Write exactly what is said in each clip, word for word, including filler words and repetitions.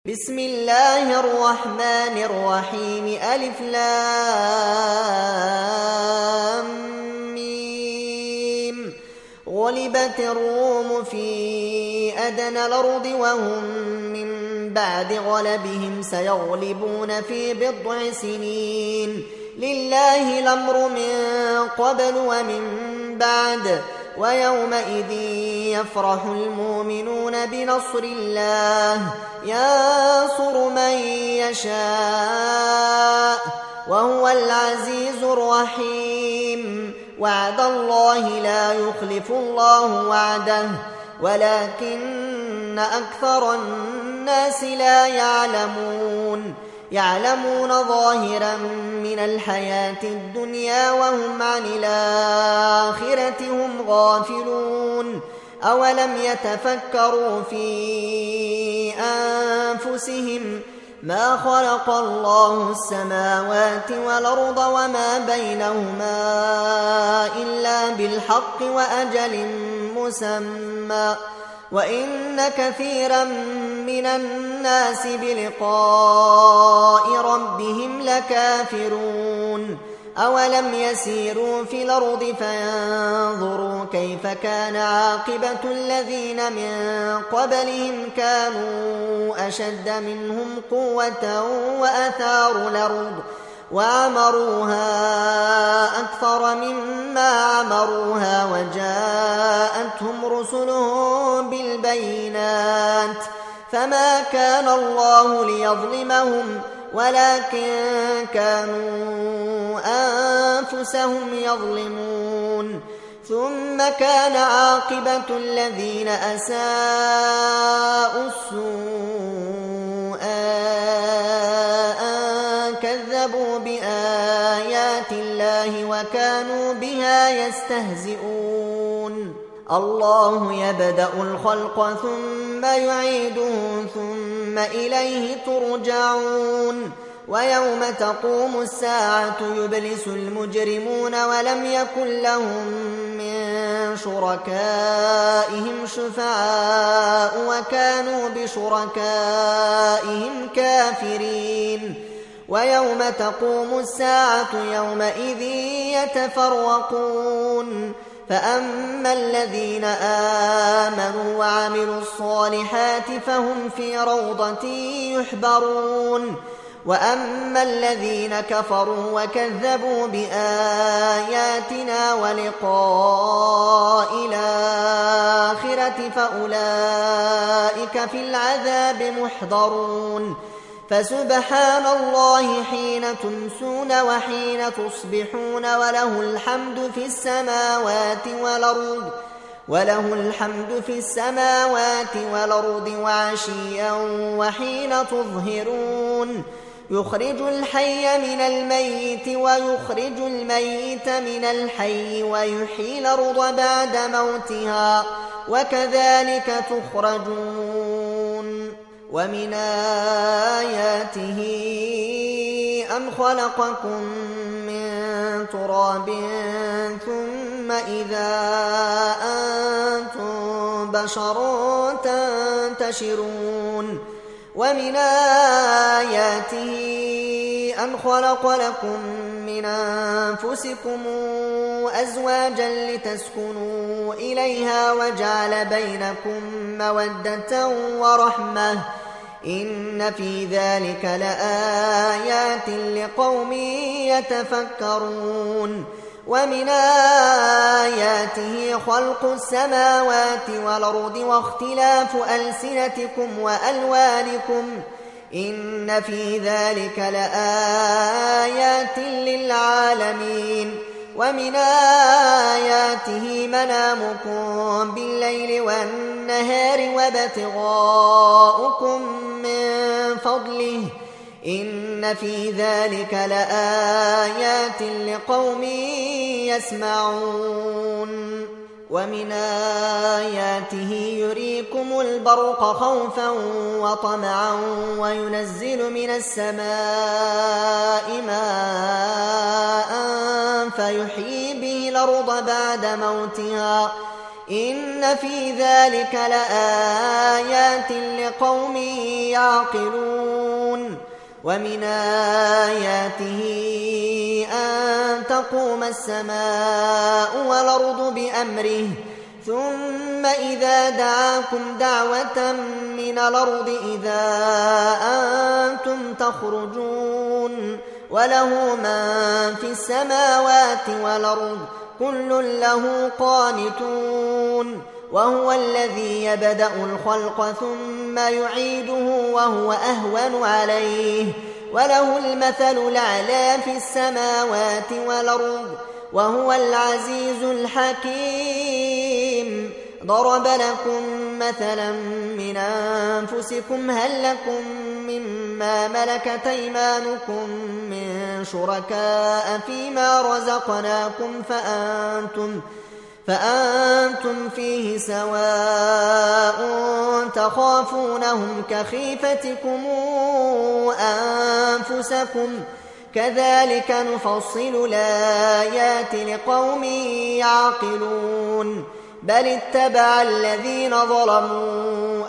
بسم الله الرحمن الرحيم ألف لام ميم. غلبت الروم في أدنى الأرض وهم من بعد غلبهم سيغلبون في بضع سنين. لله الأمر من قبل ومن بعد ويومئذ يفرح المؤمنون بنصر الله ينصر من يشاء وهو العزيز الرحيم. وعد الله لا يخلف الله وعده ولكن أكثر الناس لا يعلمون. يعلمون ظاهرا من الحياة الدنيا وهم عن الآخرة هم غافلون. أولم يتفكروا في أنفسهم ما خلق الله السماوات والأرض وما بينهما إلا بالحق وأجل مسمى وإن كثيرا من الناس بلقاء ربهم لكافرون. أولم يسيروا في الأرض فينظروا كيف كان عاقبة الذين من قبلهم كانوا أشد منهم قوة وأثاروا الأرض وعمروها أكثر مما عمروها وجاءتهم رسلهم بالبينات فما كان الله ليظلمهم ولكن كانوا أنفسهم يظلمون. ثم كان عاقبة الذين أساءوا السوء أن كذبوا بآيات الله وكانوا بها يستهزئون. الله يبدأ الخلق ثم يعيده ثم إليه ترجعون. ويوم تقوم الساعة يبلس المجرمون ولم يكن لهم من شركائهم شفعاء وكانوا بشركائهم كافرين. ويوم تقوم الساعة يومئذ يتفرقون فأما الذين آمنوا وعملوا الصالحات فهم في روضة يحبرون وأما الذين كفروا وكذبوا بآياتنا ولقاء الآخرة فأولئك في العذاب محضرون. فسبحان الله حين تمسون وحين تصبحون وله الحمد في السماوات والأرض وله الحمد في السماوات والأرض وعشيا وحين تظهرون. يخرج الحي من الميت ويخرج الميت من الحي ويحيي الأرض بعد موتها وكذلك تخرجون. ومن آياته أن خلقكم من تراب ثم إذا أنتم بشر تنتشرون. ومن آياته أن خلق لكم من أنفسكم أزواجا لتسكنوا إليها وجعل بينكم مودة ورحمة إن في ذلك لآيات لقوم يتفكرون. ومن آياته خلق السماوات والأرض واختلاف ألسنتكم وألوانكم إن في ذلك لآيات للعالمين. ومن آياته منامكم بالليل والنهار وابتغاؤكم من فضله إن في ذلك لآيات لقوم يسمعون. ومن آياته يريكم البرق خوفا وطمعا وينزل من السماء ماء فيحيي به الأرض بعد موتها إن في ذلك لآيات لقوم يعقلون ومن آياته أن تقوم السماء والأرض بأمره ثم إذا دعاكم دعوة من الأرض إذا أنتم تخرجون وله من في السماوات والأرض كل له قانتون وهو الذي يبدأ الخلق ثم يعيده وهو أهون عليه وله المثل الأعلى في السماوات والأرض وهو العزيز الحكيم ضرب لكم مثلا من أنفسكم هل لكم مما ملكت أيمانكم من شركاء فيما رزقناكم فأنتم, فأنتم فيه سواء تخافونهم كخيفتكم أنفسكم كذلك نفصل الآيات لقوم يعقلون بل اتبع الذين ظلموا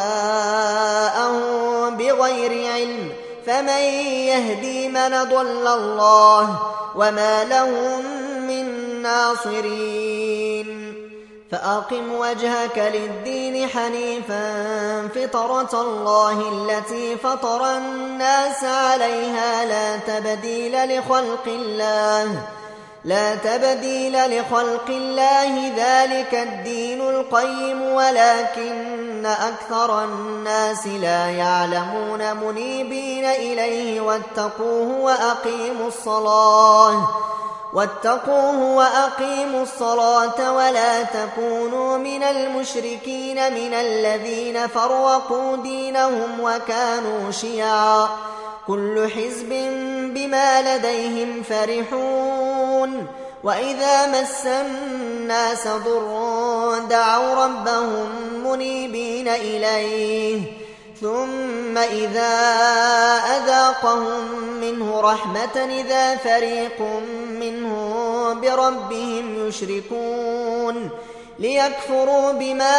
أهواءهم بغير علم فمن يهدي من ضل الله وما لهم من ناصرين فأقم وجهك للدين حنيفا فطرة الله التي فطر الناس عليها لا تبديل لخلق الله لا تبديل لخلق الله ذلك الدين القيم ولكن أكثر الناس لا يعلمون منيبين إليه واتقوه وأقيموا الصلاة واتقوه وأقيموا الصلاة ولا تكونوا من المشركين من الذين فرقوا دينهم وكانوا شيعا كل حزب بما لديهم فرحون وإذا مس الناس ضر دعوا ربهم منيبين إليه ثم إذا أذاقهم منه رحمة إذا فريق منهم بربهم يشركون ليكفروا بما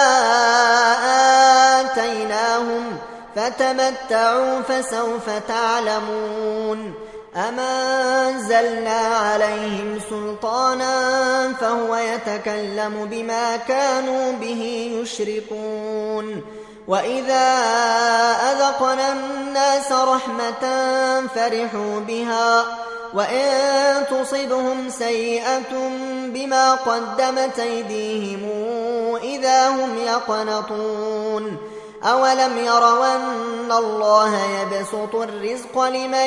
آتيناهم فتمتعوا فسوف تعلمون أما أنزلنا عليهم سلطانا فهو يتكلم بما كانوا به يشركون وإذا أذقنا الناس رحمة فرحوا بها وإن تصبهم سيئة بما قدمت أيديهم إذا هم يقنطون أولم يروا أن الله يبسط الرزق لمن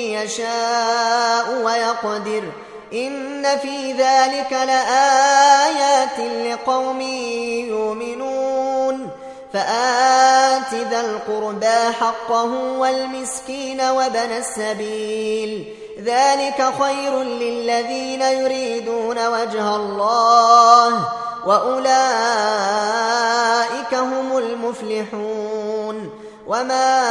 يشاء ويقدر إن في ذلك لآيات لقوم يؤمنون فآت ذا القربى حقه والمسكين وابن السبيل ذلك خير للذين يريدون وجه الله وأولئك هم المفلحون وما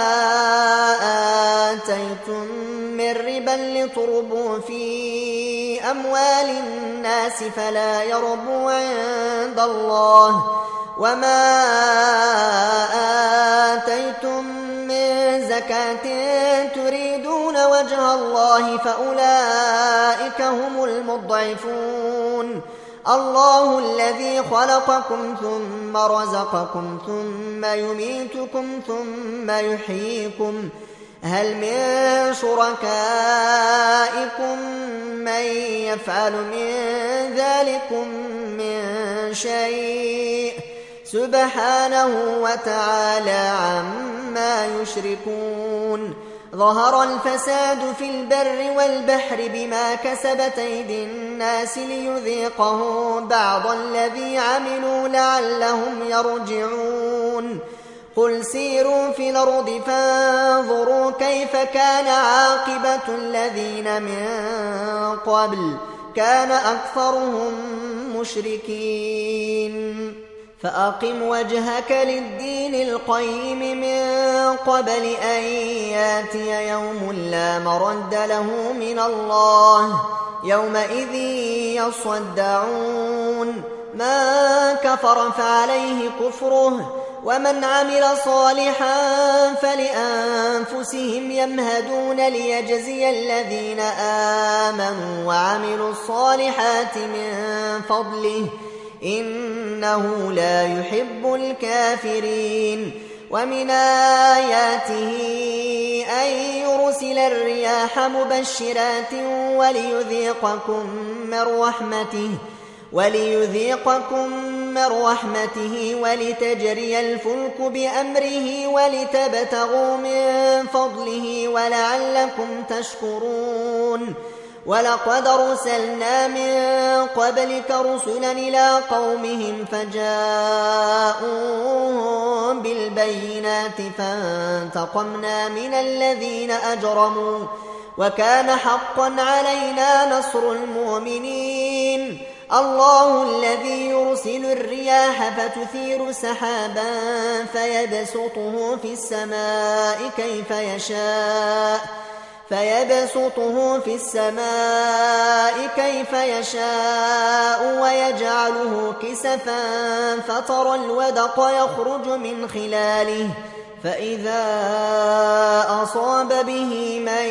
آتيتم من ربا لتربوا في أموال الناس فلا يربو عند الله وما آتيتم من زكاة تريدون وجه الله فأولئك هم المضعفون الله الذي خلقكم ثم رزقكم ثم يميتكم ثم يحييكم هل من شركائكم من يفعل من ذلكم من شيء سبحانه وتعالى عما يشركون ظهر الفساد في البر والبحر بما كسبت أيدي الناس ليذيقهم بعض الذي عملوا لعلهم يرجعون قل سيروا في الأرض فانظروا كيف كان عاقبة الذين من قبل كان أكثرهم مشركين فأقم وجهك للدين القيم من قبل أن ياتي يوم لا مرد له من الله يومئذ يصدعون من كفر فعليه كفره ومن عمل صالحا فلأنفسهم يمهدون ليجزي الذين آمنوا وعملوا الصالحات من فضله إنه لا يحب الكافرين. ومن آياته أن يرسل الرياح مبشرات وليذيقكم من رحمته وليذيقكم من رحمته ولتجري الفلك بأمره ولتبتغوا من فضله ولعلكم تشكرون. ولقد أرسلنا من قبلك رسلا إلى قومهم فجاءوهم بالبينات فانتقمنا من الذين أجرموا وكان حقا علينا نصر المؤمنين. الله الذي يرسل الرياح فتثير سحابا فيبسطه في السماء كيف يشاء فيبسطه في السماء كيف يشاء ويجعله كسفا فترى الودق يخرج من خلاله فإذا أصاب به من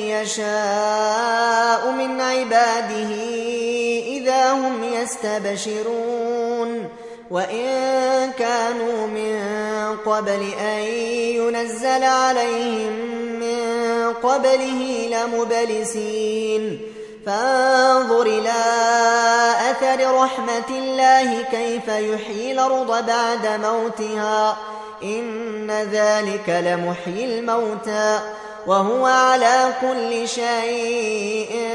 يشاء من عباده إذا هم يستبشرون. وإن كانوا من قبل أن ينزل عليهم من قبله لمبلسين. فانظر إلى أثر رحمة الله كيف يحيي الأرض بعد موتها إن ذلك لمحيي الموتى وهو على كل شيء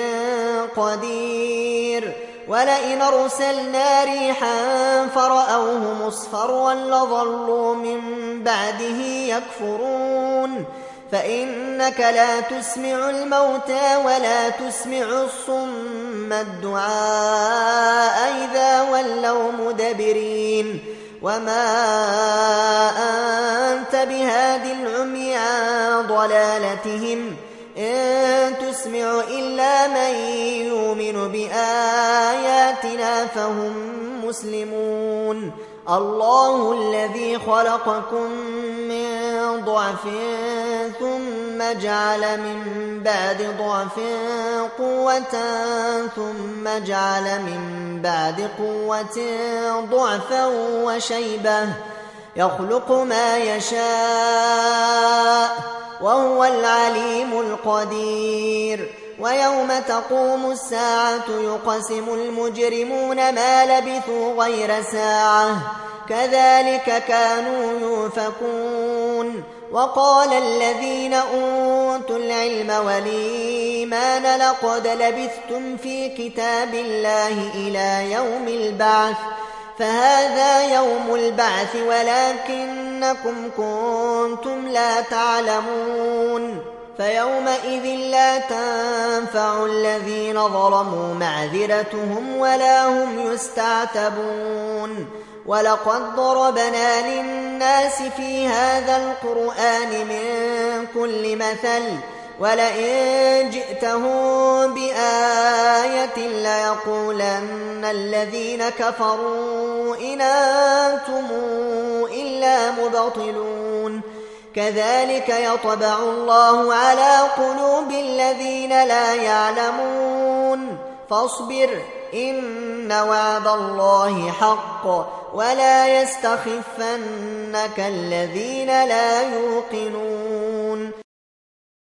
قدير. ولئن أرسلنا ريحا فرأوه مصفرا لظلوا من بعده يكفرون. فإنك لا تسمع الموتى ولا تسمع الصم الدعاء إذا ولوا مدبرين. وما أنت بهاد العمي عن ضلالتهم إن تسمع إلا من يؤمن بآياتنا فهم مسلمون. الله الذي خلقكم من ضعف ثم جعل من بعد ضعف قوة ثم جعل من بعد قوة ضعفا وشيبة يخلق ما يشاء وهو العليم القدير. ويوم تقوم الساعة يقسم المجرمون ما لبثوا غير ساعة كذلك كانوا يؤفكون. وقال الذين أوتوا العلم والإيمان لقد لبثتم في كتاب الله إلى يوم البعث فهذا يوم البعث ولكنكم كنتم لا تعلمون. فيومئذ لا تنفع الذين ظلموا معذرتهم ولا هم يستعتبون. ولقد ضربنا للناس في هذا القرآن من كل مثل ولئن جئتهم بآية ليقولن الذين كفروا إن أنتم إلا مبطلون. كذلك يطبع الله على قلوب الذين لا يعلمون. فاصبر إن وعد الله حق ولا يستخفنك الذين لا يوقنون.